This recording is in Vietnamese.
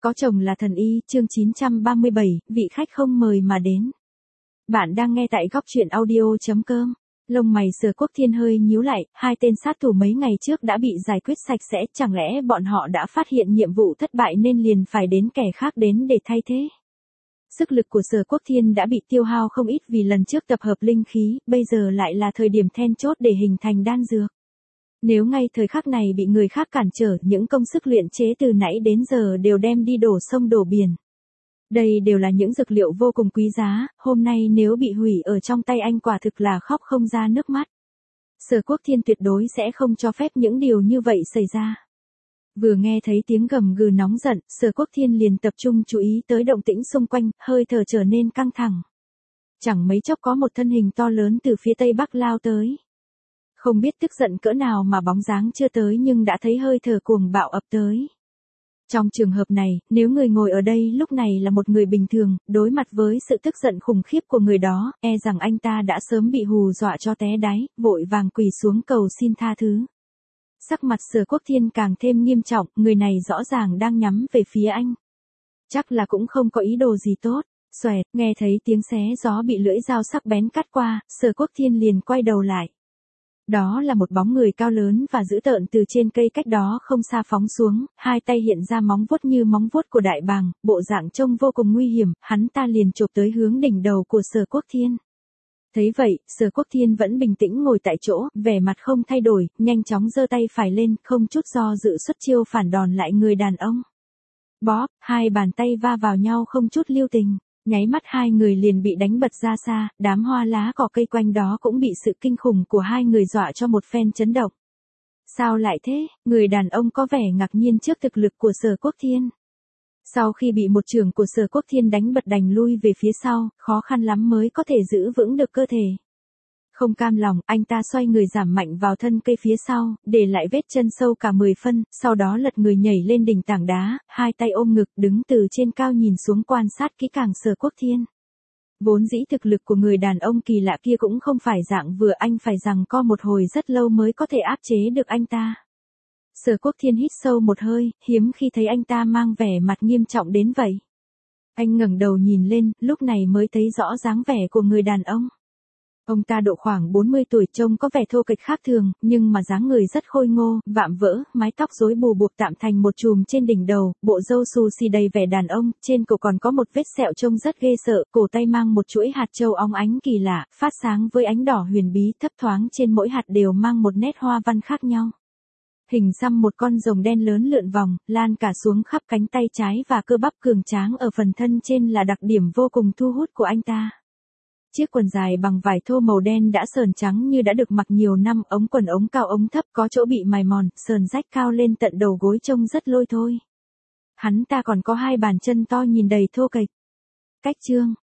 Có chồng là thần y, chương 937, vị khách không mời mà đến. Bạn đang nghe tại góc truyện audio.com. Lông mày Sở Quốc Thiên hơi nhíu lại, hai tên sát thủ mấy ngày trước đã bị giải quyết sạch sẽ, chẳng lẽ bọn họ đã phát hiện nhiệm vụ thất bại nên liền phải đến kẻ khác đến để thay thế. Sức lực của Sở Quốc Thiên đã bị tiêu hao không ít vì lần trước tập hợp linh khí, bây giờ lại là thời điểm then chốt để hình thành đan dược. Nếu ngay thời khắc này bị người khác cản trở, những công sức luyện chế từ nãy đến giờ đều đem đi đổ sông đổ biển. Đây đều là những dược liệu vô cùng quý giá, hôm nay nếu bị hủy ở trong tay anh quả thực là khóc không ra nước mắt. Sở Quốc Thiên tuyệt đối sẽ không cho phép những điều như vậy xảy ra. Vừa nghe thấy tiếng gầm gừ nóng giận, Sở Quốc Thiên liền tập trung chú ý tới động tĩnh xung quanh, hơi thở trở nên căng thẳng. Chẳng mấy chốc có một thân hình to lớn từ phía tây bắc lao tới. Không biết tức giận cỡ nào mà bóng dáng chưa tới nhưng đã thấy hơi thở cuồng bạo ập tới. Trong trường hợp này, nếu người ngồi ở đây lúc này là một người bình thường, đối mặt với sự tức giận khủng khiếp của người đó, e rằng anh ta đã sớm bị hù dọa cho té đáy, vội vàng quỳ xuống cầu xin tha thứ. Sắc mặt Sở Quốc Thiên càng thêm nghiêm trọng, người này rõ ràng đang nhắm về phía anh. Chắc là cũng không có ý đồ gì tốt. Xoẹt, nghe thấy tiếng xé gió bị lưỡi dao sắc bén cắt qua, Sở Quốc Thiên liền quay đầu lại. Đó là một bóng người cao lớn và dữ tợn từ trên cây cách đó không xa phóng xuống, hai tay hiện ra móng vuốt như móng vuốt của đại bàng, bộ dạng trông vô cùng nguy hiểm, hắn ta liền chộp tới hướng đỉnh đầu của Sở Quốc Thiên. Thấy vậy, Sở Quốc Thiên vẫn bình tĩnh ngồi tại chỗ, vẻ mặt không thay đổi, nhanh chóng giơ tay phải lên, không chút do dự xuất chiêu phản đòn lại người đàn ông. Bóp, hai bàn tay va vào nhau không chút lưu tình. Nháy mắt hai người liền bị đánh bật ra xa, đám hoa lá cỏ cây quanh đó cũng bị sự kinh khủng của hai người dọa cho một phen chấn động. Sao lại thế? Người đàn ông có vẻ ngạc nhiên trước thực lực của Sở Quốc Thiên. Sau khi bị một chưởng của Sở Quốc Thiên đánh bật đành lui về phía sau, khó khăn lắm mới có thể giữ vững được cơ thể. Không cam lòng, anh ta xoay người giảm mạnh vào thân cây phía sau, để lại vết chân sâu cả 10 phân, sau đó lật người nhảy lên đỉnh tảng đá, hai tay ôm ngực đứng từ trên cao nhìn xuống quan sát kỹ càng Sở Quốc Thiên. Vốn dĩ thực lực của người đàn ông kỳ lạ kia cũng không phải dạng vừa, anh phải giằng co một hồi rất lâu mới có thể áp chế được anh ta. Sở Quốc Thiên hít sâu một hơi, hiếm khi thấy anh ta mang vẻ mặt nghiêm trọng đến vậy. Anh ngẩng đầu nhìn lên, lúc này mới thấy rõ dáng vẻ của người đàn ông. Ông ta độ khoảng 40 tuổi, trông có vẻ thô kệch khác thường, nhưng mà dáng người rất khôi ngô, vạm vỡ, mái tóc rối bù buộc tạm thành một chùm trên đỉnh đầu, bộ râu xù xì đầy vẻ đàn ông, trên cổ còn có một vết sẹo trông rất ghê sợ, cổ tay mang một chuỗi hạt châu óng ánh kỳ lạ, phát sáng với ánh đỏ huyền bí, thấp thoáng trên mỗi hạt đều mang một nét hoa văn khác nhau. Hình xăm một con rồng đen lớn lượn vòng, lan cả xuống khắp cánh tay trái và cơ bắp cường tráng ở phần thân trên là đặc điểm vô cùng thu hút của anh ta. Chiếc quần dài bằng vải thô màu đen đã sờn trắng như đã được mặc nhiều năm, ống quần ống cao ống thấp có chỗ bị mài mòn, sờn rách cao lên tận đầu gối trông rất lôi thôi. Hắn ta còn có hai bàn chân to nhìn đầy thô kệch. Cách chương